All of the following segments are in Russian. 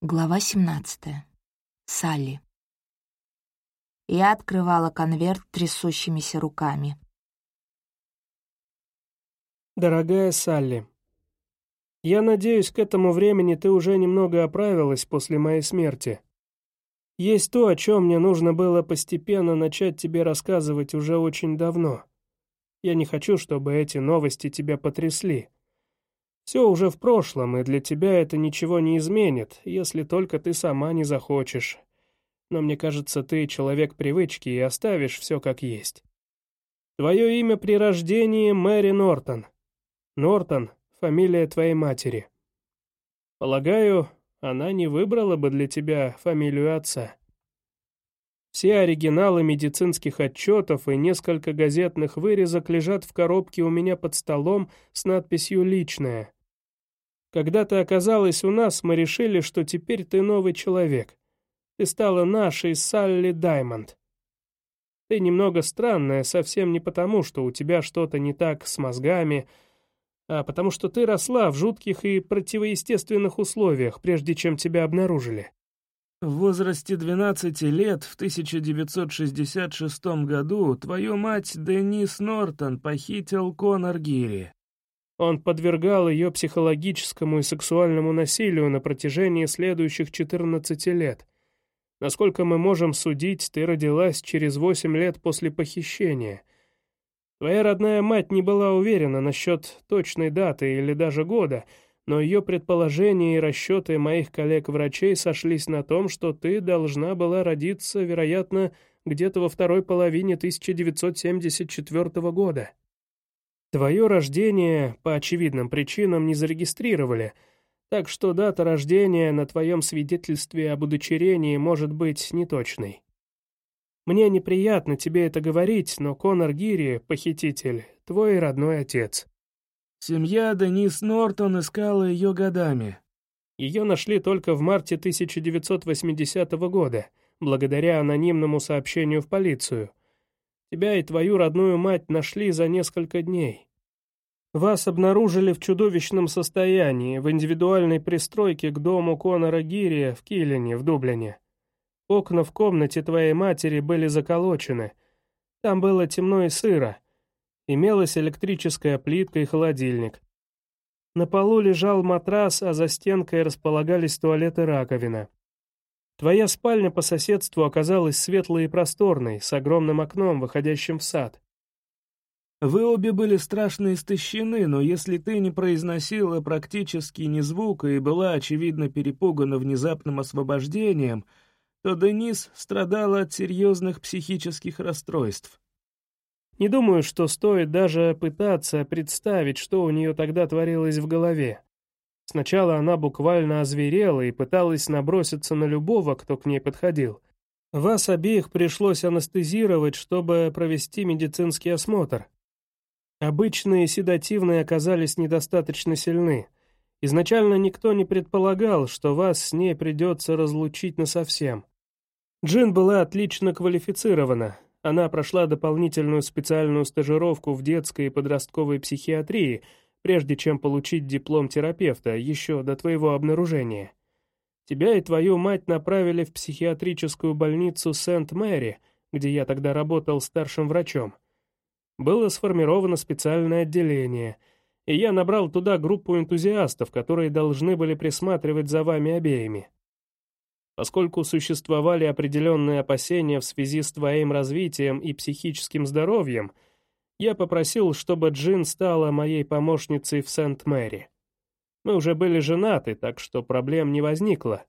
Глава 17. Салли. Я открывала конверт трясущимися руками. Дорогая Салли, я надеюсь, к этому времени ты уже немного оправилась после моей смерти. Есть то, о чем мне нужно было постепенно начать тебе рассказывать уже очень давно. Я не хочу, чтобы эти новости тебя потрясли. Все уже в прошлом, и для тебя это ничего не изменит, если только ты сама не захочешь. Но мне кажется, ты человек привычки и оставишь все как есть. Твое имя при рождении Мэри Нортон. Нортон — фамилия твоей матери. Полагаю, она не выбрала бы для тебя фамилию отца. Все оригиналы медицинских отчетов и несколько газетных вырезок лежат в коробке у меня под столом с надписью «Личное». Когда ты оказалась у нас, мы решили, что теперь ты новый человек. Ты стала нашей Салли Даймонд. Ты немного странная, совсем не потому, что у тебя что-то не так с мозгами, а потому что ты росла в жутких и противоестественных условиях, прежде чем тебя обнаружили. В возрасте 12 лет в 1966 году твою мать Денис Нортон похитил Конор Гири. Он подвергал ее психологическому и сексуальному насилию на протяжении следующих 14 лет. Насколько мы можем судить, ты родилась через 8 лет после похищения. Твоя родная мать не была уверена насчет точной даты или даже года, но ее предположения и расчеты моих коллег-врачей сошлись на том, что ты должна была родиться, вероятно, где-то во второй половине 1974 года. Твое рождение по очевидным причинам не зарегистрировали, так что дата рождения на твоем свидетельстве об удочерении может быть неточной. Мне неприятно тебе это говорить, но Конор Гири, похититель, твой родной отец. Семья Денис Нортон искала ее годами. Ее нашли только в марте 1980 года, благодаря анонимному сообщению в полицию. Тебя и твою родную мать нашли за несколько дней. Вас обнаружили в чудовищном состоянии в индивидуальной пристройке к дому Конора Гири в Киллине, в Дублине. Окна в комнате твоей матери были заколочены. Там было темно и сыро. Имелась электрическая плитка и холодильник. На полу лежал матрас, а за стенкой располагались туалет и раковина. Твоя спальня по соседству оказалась светлой и просторной, с огромным окном, выходящим в сад. Вы обе были страшно истощены, но если ты не произносила практически ни звука и была, очевидно, перепугана внезапным освобождением, то Денис страдала от серьезных психических расстройств. Не думаю, что стоит даже пытаться представить, что у нее тогда творилось в голове. Сначала она буквально озверела и пыталась наброситься на любого, кто к ней подходил. Вас обеих пришлось анестезировать, чтобы провести медицинский осмотр. Обычные седативные оказались недостаточно сильны. Изначально никто не предполагал, что вас с ней придется разлучить насовсем. Джин была отлично квалифицирована. Она прошла дополнительную специальную стажировку в детской и подростковой психиатрии, прежде чем получить диплом терапевта, еще до твоего обнаружения. Тебя и твою мать направили в психиатрическую больницу Сент-Мэри, где я тогда работал старшим врачом. Было сформировано специальное отделение, и я набрал туда группу энтузиастов, которые должны были присматривать за вами обеими. Поскольку существовали определенные опасения в связи с твоим развитием и психическим здоровьем, я попросил, чтобы Джин стала моей помощницей в Сент-Мэри. Мы уже были женаты, так что проблем не возникло.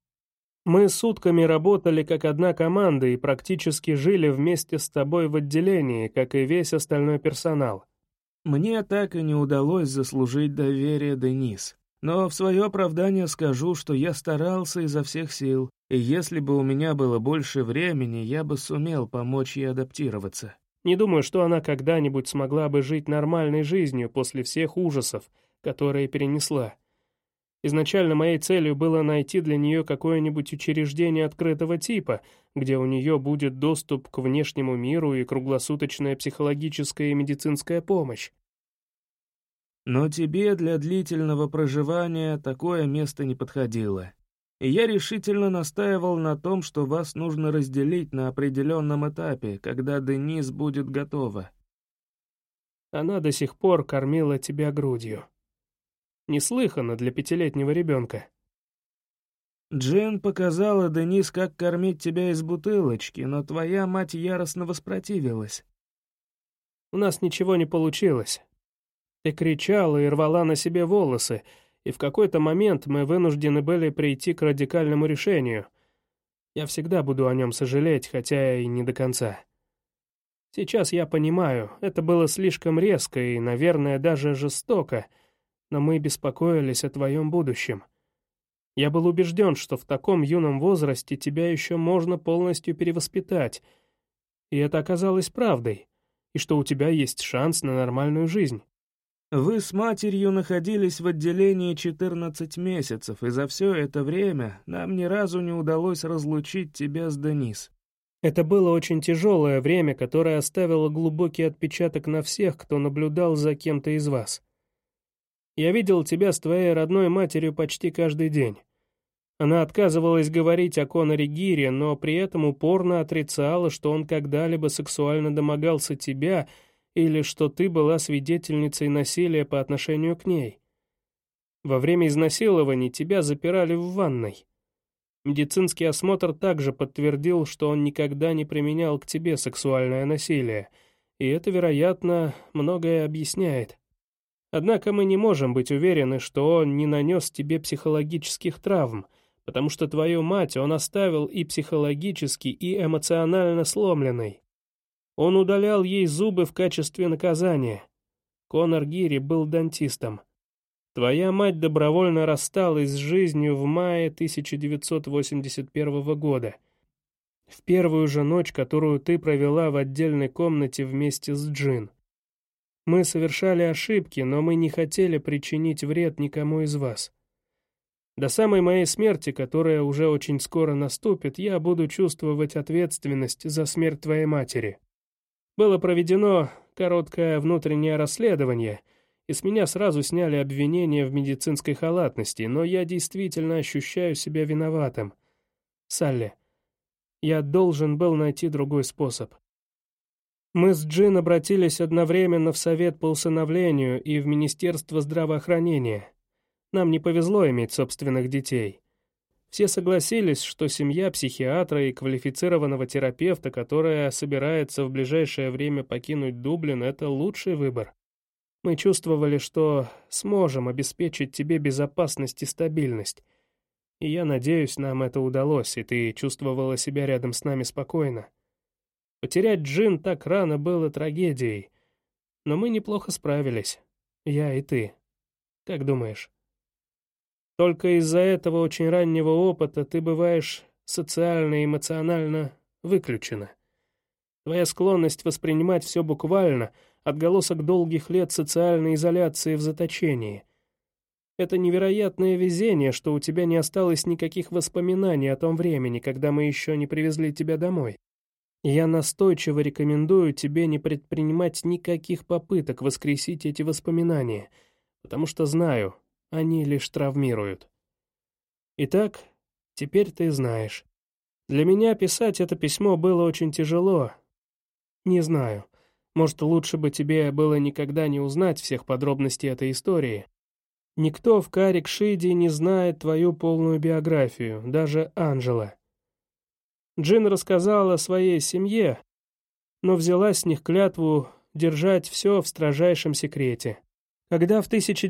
Мы сутками работали как одна команда и практически жили вместе с тобой в отделении, как и весь остальной персонал. Мне так и не удалось заслужить доверие Денис. Но в свое оправдание скажу, что я старался изо всех сил, и если бы у меня было больше времени, я бы сумел помочь ей адаптироваться. Не думаю, что она когда-нибудь смогла бы жить нормальной жизнью после всех ужасов, которые перенесла. Изначально моей целью было найти для нее какое-нибудь учреждение открытого типа, где у нее будет доступ к внешнему миру и круглосуточная психологическая и медицинская помощь. Но тебе для длительного проживания такое место не подходило. И я решительно настаивал на том, что вас нужно разделить на определенном этапе, когда Денис будет готова. Она до сих пор кормила тебя грудью. Неслыханно для 5-летнего ребенка. Джин показала Денис, как кормить тебя из бутылочки, но твоя мать яростно воспротивилась. У нас ничего не получилось. Ты кричала и рвала на себе волосы, и в какой-то момент мы вынуждены были прийти к радикальному решению. Я всегда буду о нем сожалеть, хотя и не до конца. Сейчас я понимаю, это было слишком резко и, наверное, даже жестоко, но мы беспокоились о твоем будущем. Я был убежден, что в таком юном возрасте тебя еще можно полностью перевоспитать, и это оказалось правдой, и что у тебя есть шанс на нормальную жизнь. Вы с матерью находились в отделении 14 месяцев, и за все это время нам ни разу не удалось разлучить тебя с Денис. Это было очень тяжелое время, которое оставило глубокий отпечаток на всех, кто наблюдал за кем-то из вас. Я видел тебя с твоей родной матерью почти каждый день. Она отказывалась говорить о Коноре Гире, но при этом упорно отрицала, что он когда-либо сексуально домогался тебя или что ты была свидетельницей насилия по отношению к ней. Во время изнасилований тебя запирали в ванной. Медицинский осмотр также подтвердил, что он никогда не применял к тебе сексуальное насилие, и это, вероятно, многое объясняет. Однако мы не можем быть уверены, что он не нанес тебе психологических травм, потому что твою мать он оставил и психологически, и эмоционально сломленной. Он удалял ей зубы в качестве наказания. Конор Гири был дантистом. Твоя мать добровольно рассталась с жизнью в мае 1981 года, в первую же ночь, которую ты провела в отдельной комнате вместе с Джин. Мы совершали ошибки, но мы не хотели причинить вред никому из вас. До самой моей смерти, которая уже очень скоро наступит, я буду чувствовать ответственность за смерть твоей матери. Было проведено короткое внутреннее расследование, и с меня сразу сняли обвинение в медицинской халатности, но я действительно ощущаю себя виноватым. Салли, я должен был найти другой способ. Мы с Джин обратились одновременно в Совет по усыновлению и в Министерство здравоохранения. Нам не повезло иметь собственных детей. Все согласились, что семья психиатра и квалифицированного терапевта, которая собирается в ближайшее время покинуть Дублин, это лучший выбор. Мы чувствовали, что сможем обеспечить тебе безопасность и стабильность. И я надеюсь, нам это удалось, и ты чувствовала себя рядом с нами спокойно. Потерять Джин так рано было трагедией, но мы неплохо справились, я и ты. Как думаешь? Только из-за этого очень раннего опыта ты бываешь социально и эмоционально выключена. Твоя склонность воспринимать все буквально — отголосок долгих лет социальной изоляции в заточении. Это невероятное везение, что у тебя не осталось никаких воспоминаний о том времени, когда мы еще не привезли тебя домой. Я настойчиво рекомендую тебе не предпринимать никаких попыток воскресить эти воспоминания, потому что знаю, они лишь травмируют. Итак, теперь ты знаешь. Для меня писать это письмо было очень тяжело. Не знаю, может, лучше бы тебе было никогда не узнать всех подробностей этой истории. Никто в Карик-Шиде не знает твою полную биографию, даже Анжела. Джин рассказала о своей семье, но взяла с них клятву держать все в строжайшем секрете. Когда в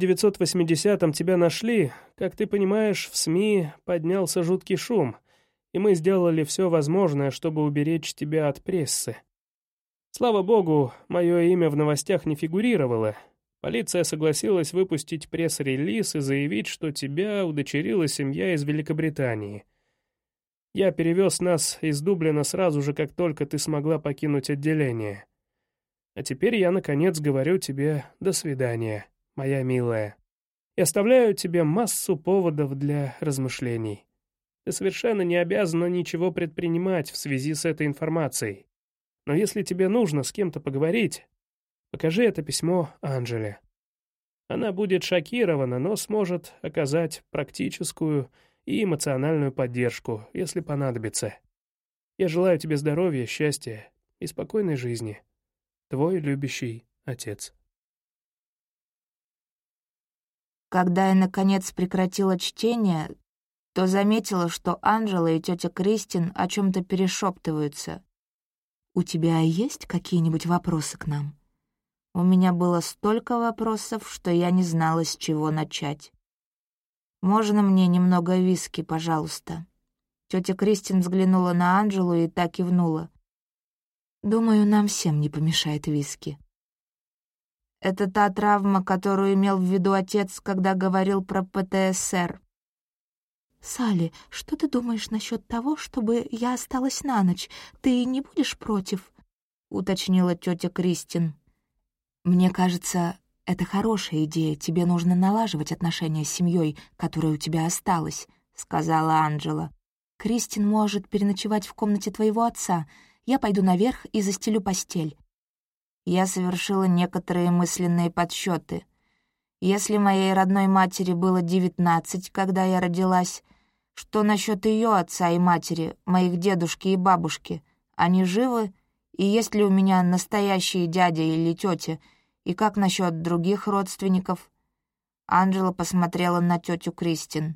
1980-м тебя нашли, как ты понимаешь, в СМИ поднялся жуткий шум, и мы сделали все возможное, чтобы уберечь тебя от прессы. Слава богу, мое имя в новостях не фигурировало. Полиция согласилась выпустить пресс-релиз и заявить, что тебя удочерила семья из Великобритании. Я перевез нас из Дублина сразу же, как только ты смогла покинуть отделение. А теперь я, наконец, говорю тебе «до свидания», моя милая. И оставляю тебе массу поводов для размышлений. Ты совершенно не обязана ничего предпринимать в связи с этой информацией. Но если тебе нужно с кем-то поговорить, покажи это письмо Анжеле. Она будет шокирована, но сможет оказать практическую и эмоциональную поддержку, если понадобится. Я желаю тебе здоровья, счастья и спокойной жизни. Твой любящий отец. Когда я, наконец, прекратила чтение, то заметила, что Анджела и тетя Кристин о чем-то перешептываются. «У тебя есть какие-нибудь вопросы к нам?» У меня было столько вопросов, что я не знала, с чего начать. «Можно мне немного виски, пожалуйста?» Тетя Кристин взглянула на Анджелу и так кивнула. «Думаю, нам всем не помешает виски». Это та травма, которую имел в виду отец, когда говорил про ПТСР. «Салли, что ты думаешь насчет того, чтобы я осталась на ночь? Ты не будешь против?» — уточнила тетя Кристин. «Мне кажется, это хорошая идея. Тебе нужно налаживать отношения с семьей, которая у тебя осталась», — сказала Анджела. «Кристин может переночевать в комнате твоего отца. Я пойду наверх и застелю постель». Я совершила некоторые мысленные подсчеты. Если моей родной матери было 19, когда я родилась, что насчет ее отца и матери, моих дедушки и бабушки? Они живы? И есть ли у меня настоящие дядя или тетя? И как насчет других родственников? Анджела посмотрела на тетю Кристин.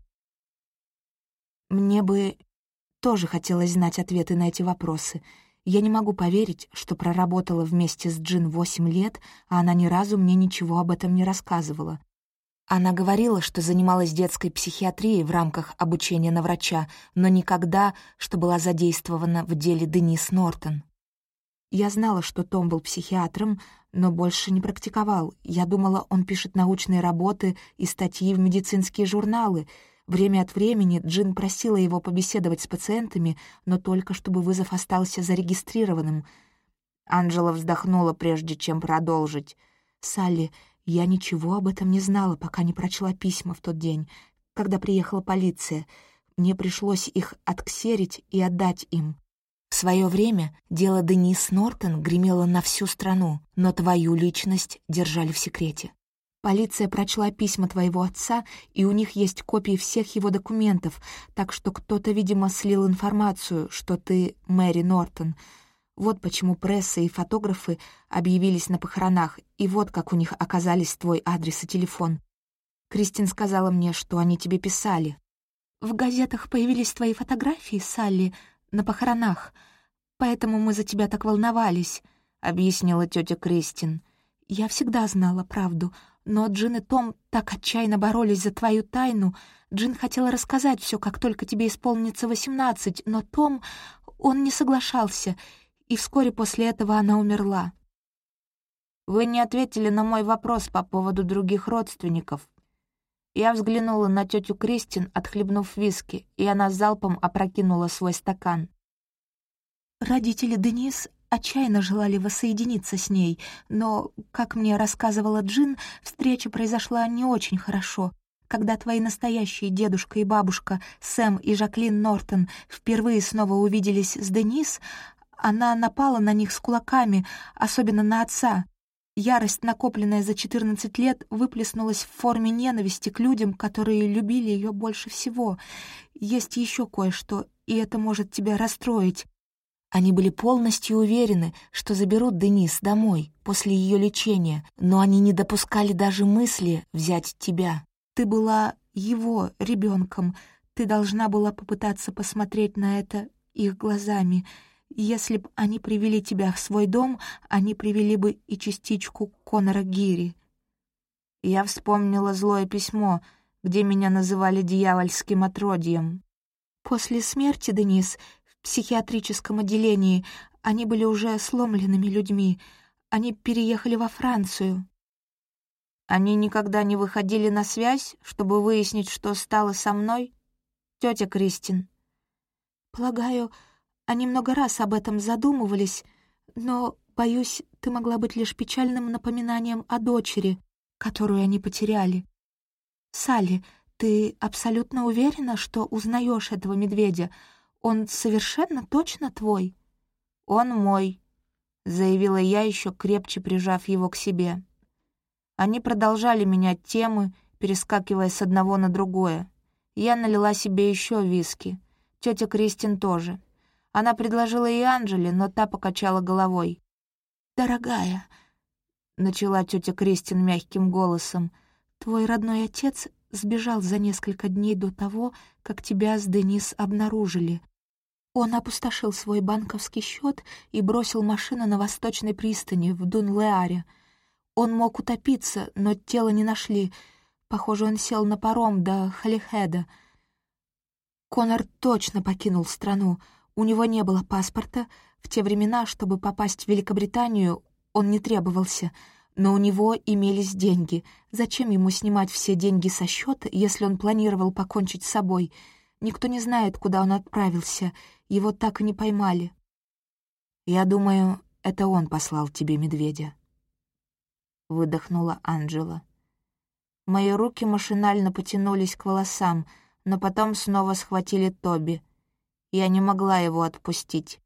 «Мне бы тоже хотелось знать ответы на эти вопросы. Я не могу поверить, что проработала вместе с Джин 8 лет, а она ни разу мне ничего об этом не рассказывала. Она говорила, что занималась детской психиатрией в рамках обучения на врача, но никогда, что была задействована в деле Денис Нортон. Я знала, что Том был психиатром, но больше не практиковал. Я думала, он пишет научные работы и статьи в медицинские журналы. Время от времени Джин просила его побеседовать с пациентами, но только чтобы вызов остался зарегистрированным. Анджела вздохнула, прежде чем продолжить. «Салли, я ничего об этом не знала, пока не прочла письма в тот день, когда приехала полиция. Мне пришлось их отксерить и отдать им. В свое время дело Денис Нортон гремело на всю страну, но твою личность держали в секрете. Полиция прочла письма твоего отца, и у них есть копии всех его документов, так что кто-то, видимо, слил информацию, что ты Мэри Нортон. Вот почему пресса и фотографы объявились на похоронах, и вот как у них оказались твой адрес и телефон. Кристин сказала мне, что они тебе писали. В газетах появились твои фотографии, Салли, на похоронах, поэтому мы за тебя так волновались», — объяснила тетя Кристин. «Я всегда знала правду, но Джин и Том так отчаянно боролись за твою тайну. Джин хотела рассказать все, как только тебе исполнится 18, но Том, он не соглашался, и вскоре после этого она умерла». «Вы не ответили на мой вопрос по поводу других родственников». Я взглянула на тетю Кристин, отхлебнув виски, и она залпом опрокинула свой стакан. «Родители Денис отчаянно желали воссоединиться с ней, но, как мне рассказывала Джин, встреча произошла не очень хорошо. Когда твои настоящие дедушка и бабушка Сэм и Жаклин Нортон впервые снова увиделись с Денис, она напала на них с кулаками, особенно на отца. Ярость, накопленная за 14 лет, выплеснулась в форме ненависти к людям, которые любили ее больше всего. Есть еще кое-что, и это может тебя расстроить. Они были полностью уверены, что заберут Денис домой после ее лечения, но они не допускали даже мысли взять тебя. Ты была его ребенком, ты должна была попытаться посмотреть на это их глазами. Если б они привели тебя в свой дом, они привели бы и частичку Конора Гири. Я вспомнила злое письмо, где меня называли дьявольским отродьем. После смерти Денис в психиатрическом отделении они были уже сломленными людьми. Они переехали во Францию. Они никогда не выходили на связь, чтобы выяснить, что стало со мной? Тетя Кристин. Полагаю, они много раз об этом задумывались, но, боюсь, ты могла быть лишь печальным напоминанием о дочери, которую они потеряли. Салли, ты абсолютно уверена, что узнаешь этого медведя? Он совершенно точно твой? Он мой, заявила я, еще крепче прижав его к себе. Они продолжали менять темы, перескакивая с одного на другое. Я налила себе еще виски. Тетя Кристин тоже. Она предложила и Анжеле, но та покачала головой. «Дорогая», — начала тетя Кристин мягким голосом, «твой родной отец сбежал за несколько дней до того, как тебя с Денис обнаружили. Он опустошил свой банковский счет и бросил машину на восточной пристани в Дунлеаре. Он мог утопиться, но тело не нашли. Похоже, он сел на паром до Холихеда. Конор точно покинул страну. У него не было паспорта. В те времена, чтобы попасть в Великобританию, он не требовался. Но у него имелись деньги. Зачем ему снимать все деньги со счета, если он планировал покончить с собой? Никто не знает, куда он отправился. Его так и не поймали. «Я думаю, это он послал тебе медведя», — выдохнула Анджела. Мои руки машинально потянулись к волосам, но потом снова схватили Тоби. Я не могла его отпустить.